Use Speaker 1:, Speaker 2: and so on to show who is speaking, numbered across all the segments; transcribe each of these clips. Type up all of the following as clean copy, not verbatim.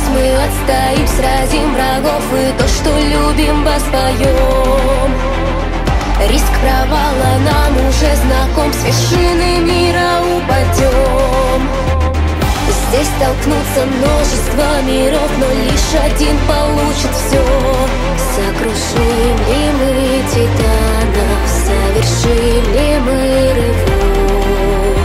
Speaker 1: мы отстоим, сразим врагов и то, что любим, воспоем. Риск провала нам уже знаком, с вершины мира упадем. Здесь столкнутся множество миров, но лишь один получит все. Сокрушим ли мы титанов, совершим ли мы рывок?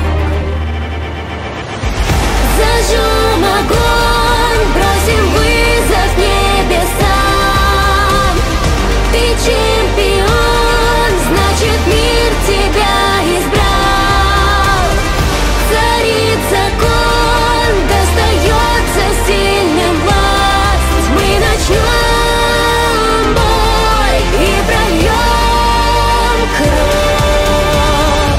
Speaker 1: Зажжем огонь, бросим вызов небесам. Ты чемпион, значит мир тебя избрал. Царит закон, достается сильным власть. Мы начнем бой и прольем кровь.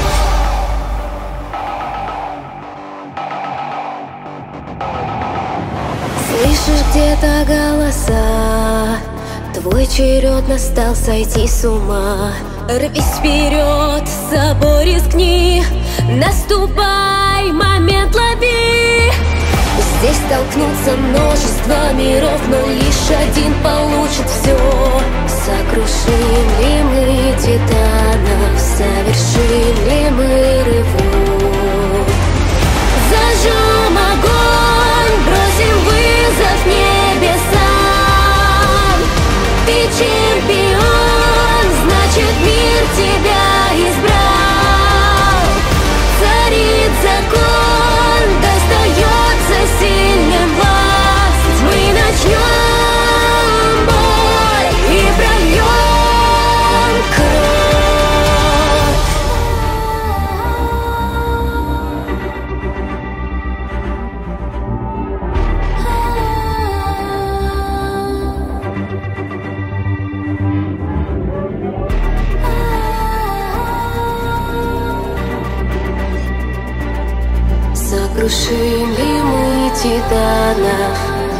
Speaker 1: Слышишь где-то голоса? Твой черед настал сойти с ума. Рвись вперед, с собой рискни, наступай, момент лови. Здесь столкнутся множество миров, но лишь один получит все. Сокрушим ли мы титанов, совершим ли мы рывок? Зажжем огонь, бросим вызов небесам. Ты чемпион, значит мир тебя избрал. Царит закон, достается сильным власть. Мы начнем бой и прольем кровь. Сокрушим ли мы титанов,